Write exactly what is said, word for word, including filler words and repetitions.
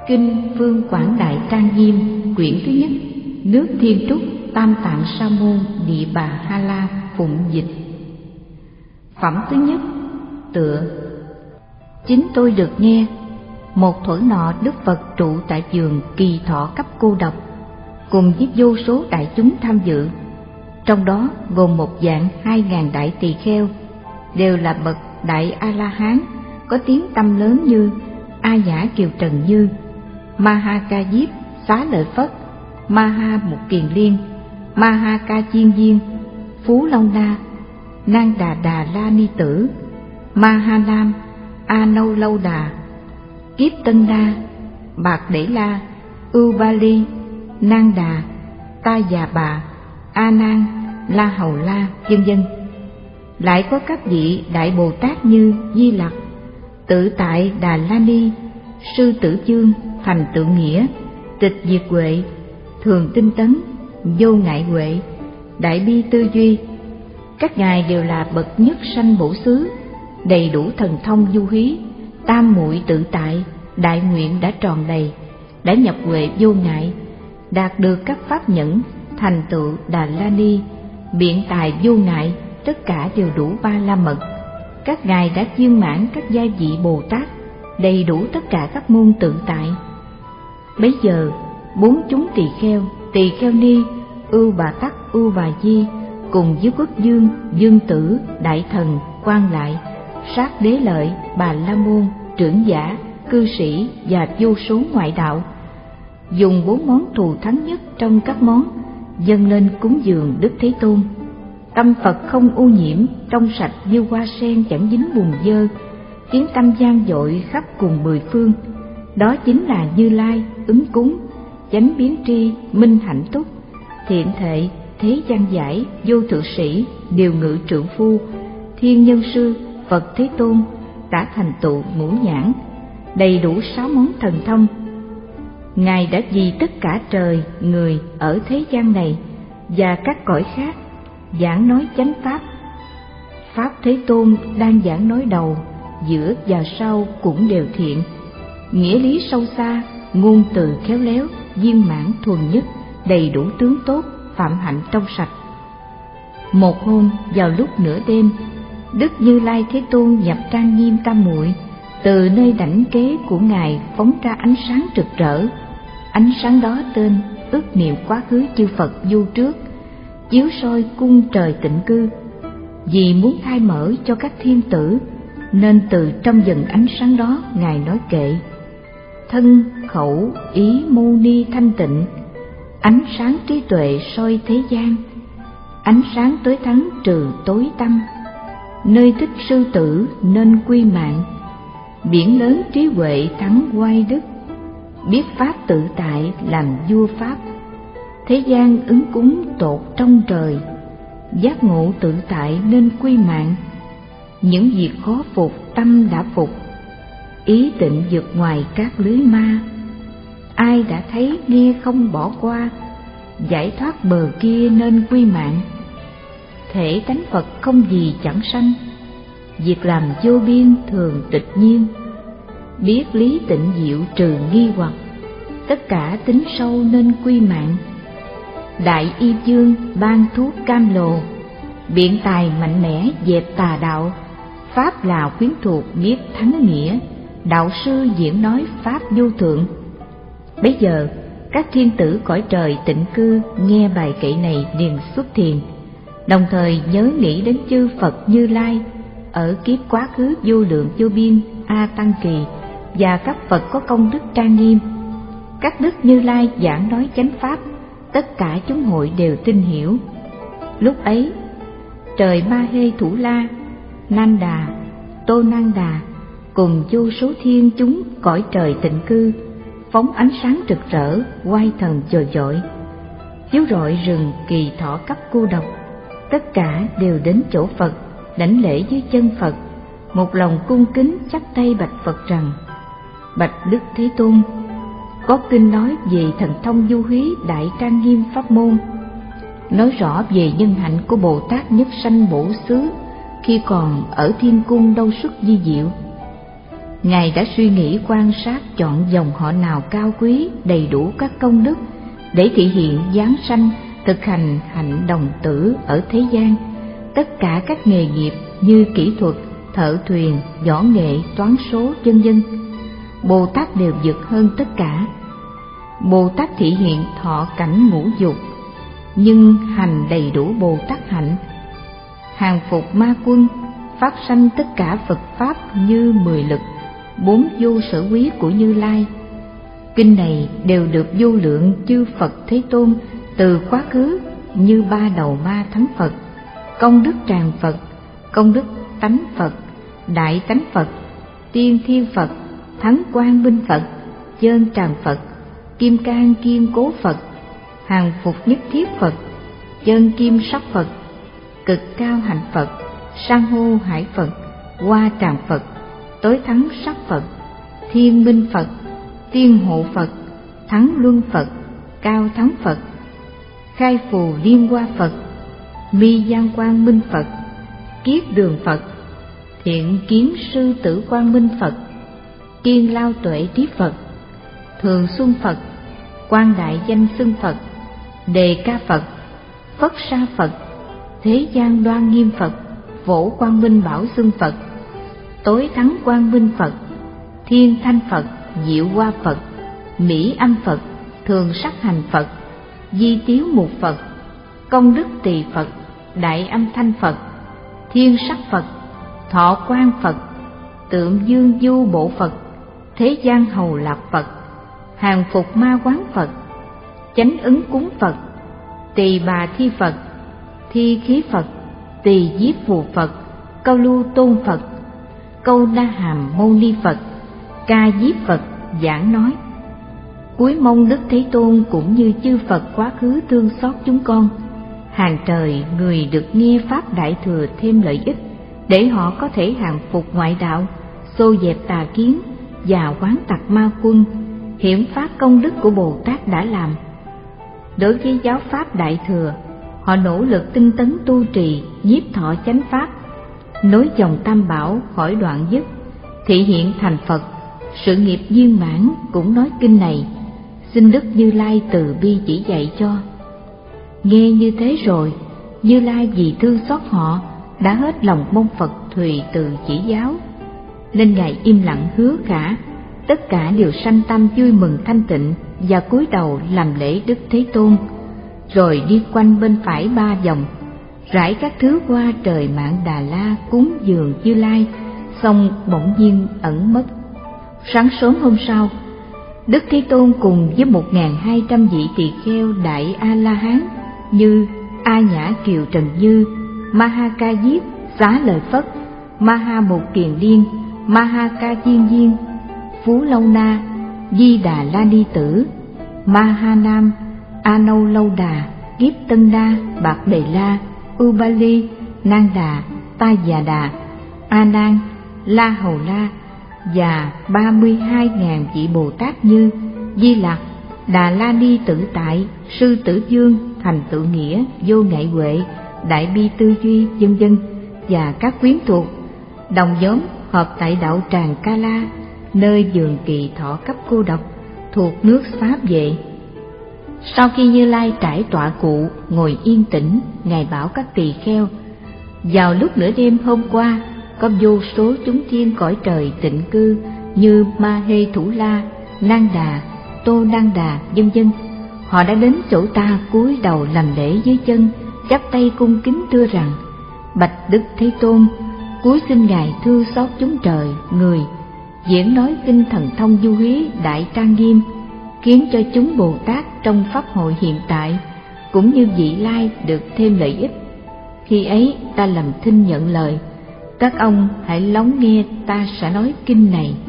Kinh Phương Quảng Đại Trang Nghiêm, quyển thứ nhất, nước Thiên Trúc, Tam Tạng Sa môn Địa Bà Ha La phụng dịch. Phẩm thứ nhất, tựa. Chính tôi được nghe, một thuở nọ Đức Phật trụ tại vườn Kỳ Thọ Cấp Cô Độc, cùng với vô số đại chúng tham dự, trong đó gồm một vạn hai ngàn đại tỳ kheo, đều là bậc đại A La Hán, có tiếng tăm lớn như A Nhã Kiều Trần Như, Ma Ha Ca Diếp Xá Lợi Phất, Ma Ha Mục Kiền Liên, Ma Ha Ca Chiên Viên, Phú Long Na, Nang Đà Đà La Ni Tử, Ma Ha Lam, A Nâu Lâu Đà, Kiếp Tân Na, Bạc Để La, Ưu Ba Ly, Nang Đà, Ta Già Bà, A Nan, La Hầu La, vân vân. Lại có các vị đại Bồ Tát như Di Lặc, Tự Tại Đà La Ni, Sư Tử Chương, Thành Tự Nghĩa, Tịch Diệt Huệ, Thường Tinh Tấn, Vô Ngại Huệ, Đại Bi Tư Duy. Các ngài đều là bậc nhất sanh bổ xứ, đầy đủ thần thông du hí, tam muội tự tại, đại nguyện đã tròn đầy, đã nhập huệ vô ngại, đạt được các pháp nhẫn, thành tựu Đà La Ni, biện tài vô ngại, tất cả đều đủ ba la mật. Các ngài đã viên mãn các gia vị Bồ Tát, đầy đủ tất cả các môn tự tại. Bấy giờ bốn chúng tỳ kheo, tỳ kheo ni, Ưu Bà Tắc, Ưu Bà Di, cùng với Quốc Dương, Dương Tử, Đại Thần, Quan Lại, Sát Đế Lợi, Bà La Môn, trưởng giả, cư sĩ và vô số ngoại đạo, dùng bốn món thù thắng nhất trong các món dâng lên cúng dường Đức Thế Tôn. Tâm Phật không ô nhiễm, trong sạch như hoa sen chẳng dính bùn dơ, tiếng tâm vang dội khắp cùng mười phương. Đó chính là Như Lai, ứng cúng, chánh biến tri, minh hạnh túc, thiện thệ, thế gian giải, vô thượng sĩ, điều ngự trượng phu, thiên nhân sư, Phật Thế Tôn, đã thành tựu ngũ nhãn, đầy đủ sáu món thần thông. Ngài đã vì tất cả trời, người ở thế gian này và các cõi khác giảng nói chánh pháp. Pháp Thế Tôn đang giảng nói đầu, giữa và sau cũng đều thiện, nghĩa lý sâu xa, ngôn từ khéo léo, viên mãn thuần nhất, đầy đủ tướng tốt, phạm hạnh trong sạch. Một hôm vào lúc nửa đêm, Đức Như Lai Thế Tôn nhập trang nghiêm tam muội, từ nơi đảnh kế của ngài phóng ra ánh sáng rực rỡ. Ánh sáng đó tên ước niệm quá khứ chư Phật du trước, chiếu soi cung trời tịnh cư. Vì muốn khai mở cho các thiên tử, nên từ trong dần ánh sáng đó ngài nói kệ: thân khẩu ý mâu ni thanh tịnh, ánh sáng trí tuệ soi thế gian, ánh sáng tối thắng trừ tối tăm, nơi thích sư tử nên quy mạng, biển lớn trí huệ thắng oai đức, biết pháp tự tại làm vua pháp, thế gian ứng cúng tột trong trời, giác ngộ tự tại nên quy mạng, những việc khó phục tâm đã phục, ý tịnh vượt ngoài các lưới ma, ai đã thấy nghe không bỏ qua, giải thoát bờ kia nên quy mạng, thể tánh Phật không gì chẳng sanh, việc làm vô biên thường tịch nhiên, biết lý tịnh diệu trừ nghi hoặc, tất cả tính sâu nên quy mạng, đại y dương ban thuốc cam lồ, biện tài mạnh mẽ dẹp tà đạo, pháp là quyến thuộc biết thắng nghĩa, đạo sư diễn nói pháp vô thượng. Bấy giờ các thiên tử cõi trời tịnh cư nghe bài kệ này liền xuất thiền, đồng thời nhớ nghĩ đến chư Phật Như Lai ở kiếp quá khứ vô lượng vô biên A Tăng Kỳ, và các Phật có công đức trang nghiêm. Các đức Như Lai giảng nói chánh pháp, tất cả chúng hội đều tin hiểu. Lúc ấy trời Ma Hê Thủ La, Nan Đà, Tô Nan Đà cùng vô số thiên chúng cõi trời tịnh cư phóng ánh sáng rực rỡ, oai thần dồi dội, chiếu rọi rừng Kỳ Thọ Cấp Cô Độc. Tất cả đều đến chỗ Phật, đảnh lễ dưới chân Phật, một lòng cung kính chắp tay bạch Phật rằng: bạch Đức Thế Tôn, có kinh nói về thần thông du hí đại trang nghiêm pháp môn, nói rõ về nhân hạnh của Bồ Tát nhất sanh bổ xứ khi còn ở thiên cung Đâu Xuất Di Diệu. Ngài đã suy nghĩ quan sát chọn dòng họ nào cao quý, đầy đủ các công đức để thị hiện giáng sanh, thực hành hạnh đồng tử ở thế gian. Tất cả các nghề nghiệp như kỹ thuật, thợ thuyền, võ nghệ, toán số, vân vân, Bồ Tát đều vượt hơn tất cả. Bồ Tát thị hiện thọ cảnh ngũ dục, nhưng hành đầy đủ Bồ Tát hạnh, hàng phục ma quân, phát sanh tất cả Phật pháp như mười lực, bốn vô sở quý của Như Lai. Kinh này đều được vô lượng chư Phật Thế Tôn từ quá khứ như ba đầu ma thắng Phật, công đức tràng Phật, công đức tánh Phật, đại tánh Phật, tiên thiên Phật, thắng quang minh Phật, chơn tràng Phật, kim cang kiên cố Phật, hàng phục nhất thiết Phật, chơn kim sắc Phật, cực cao hạnh Phật, san hô hải Phật, hoa tràng Phật, tối thắng sắc Phật, thiên minh Phật, tiên hộ Phật, thắng luân Phật, cao thắng Phật, khai phù liên hoa Phật, mi giang quang minh Phật, kiết đường Phật, thiện kiến sư tử quang minh Phật, kiên lao tuệ trí Phật, thường xuân Phật, quan đại danh xưng Phật, đề ca Phật, phất sa Phật, thế gian đoan nghiêm Phật, phổ quang minh bảo xưng Phật, tối thắng quang minh Phật, thiên thanh Phật, diệu hoa Phật, mỹ âm Phật, thường sắc hành Phật, di tiếu mục Phật, công đức tỳ Phật, đại âm thanh Phật, thiên sắc Phật, thọ quang Phật, tượng dương du bộ Phật, thế gian hầu lạc Phật, hàng phục ma quán Phật, chánh ứng cúng Phật, tỳ bà thi Phật, thi khí Phật, tỳ diếp phù Phật, câu lưu tôn Phật, câu đa hàm mâu ni Phật, ca diếp Phật giảng nói. Cuối mong Đức Thế Tôn cũng như chư Phật quá khứ thương xót chúng con, hàng trời người được nghe pháp đại thừa thêm lợi ích, để họ có thể hàng phục ngoại đạo, xô dẹp tà kiến và quán tặc ma quân, hiển phát công đức của Bồ Tát đã làm. Đối với giáo pháp đại thừa, họ nỗ lực tinh tấn tu trì, nhiếp thọ chánh pháp, nối dòng tam bảo khỏi đoạn dứt, thị hiện thành Phật, sự nghiệp viên mãn. Cũng nói kinh này, xin Đức Như Lai từ bi chỉ dạy cho. Nghe như thế rồi, Như Lai vì thương xót họ đã hết lòng mong Phật thùy từ chỉ giáo, nên Ngài im lặng hứa khả, tất cả đều sanh tâm vui mừng thanh tịnh và cúi đầu làm lễ Đức Thế Tôn, rồi đi quanh bên phải ba vòng, rải các thứ hoa trời Mạn Đà La cúng dường Như Lai, xong bỗng nhiên ẩn mất. Sáng sớm hôm sau, Đức Thế Tôn cùng với một nghìn hai trăm vị tỳ kheo đại A La Hán như A Nhã Kiều Trần Như, Ma Ha Ca Diếp, Xá Lợi Phất, Ma Ha Một Kiền Liên, Ma Ha Ca Diên Diên, Phú Lâu Na, Di Đà La Ni Tử, Ma Ha Nam, A Nâu Lâu Đà, Kiếp Tân Đa, Bạc Đề La, Ubali, Nang Đà, Ta Già Đà, A Nan, La Hầu La và ba mươi hai ngàn vị Bồ Tát như Di Lặc, Đà La Ni Tự Tại, Sư Tử Dương, Thành Tự Nghĩa, Vô Ngại Huệ, Đại Bi Tư Duy, vân vân, và các quyến thuộc đồng nhóm họp tại đạo tràng Ca La, nơi vườn Kỳ Thọ Cấp Cô Độc thuộc nước Pháp Vệ. Sau khi Như Lai trải tọa cụ ngồi yên tĩnh, Ngài bảo các tỳ kheo: vào lúc nửa đêm hôm qua, có vô số chúng thiên cõi trời tịnh cư như Ma Hê Thủ La, Nang Đà, Tô Nang Đà, vân vân. Họ đã đến chỗ ta cúi đầu làm lễ dưới chân, chắp tay cung kính thưa rằng: bạch Đức Thế Tôn, cúi xin Ngài thương xót chúng trời người, diễn nói kinh thần thông du hí đại trang nghiêm, khiến cho chúng Bồ Tát trong pháp hội hiện tại cũng như vị lai được thêm lợi ích. Khi ấy ta làm thinh nhận lời, các ông hãy lắng nghe ta sẽ nói kinh này.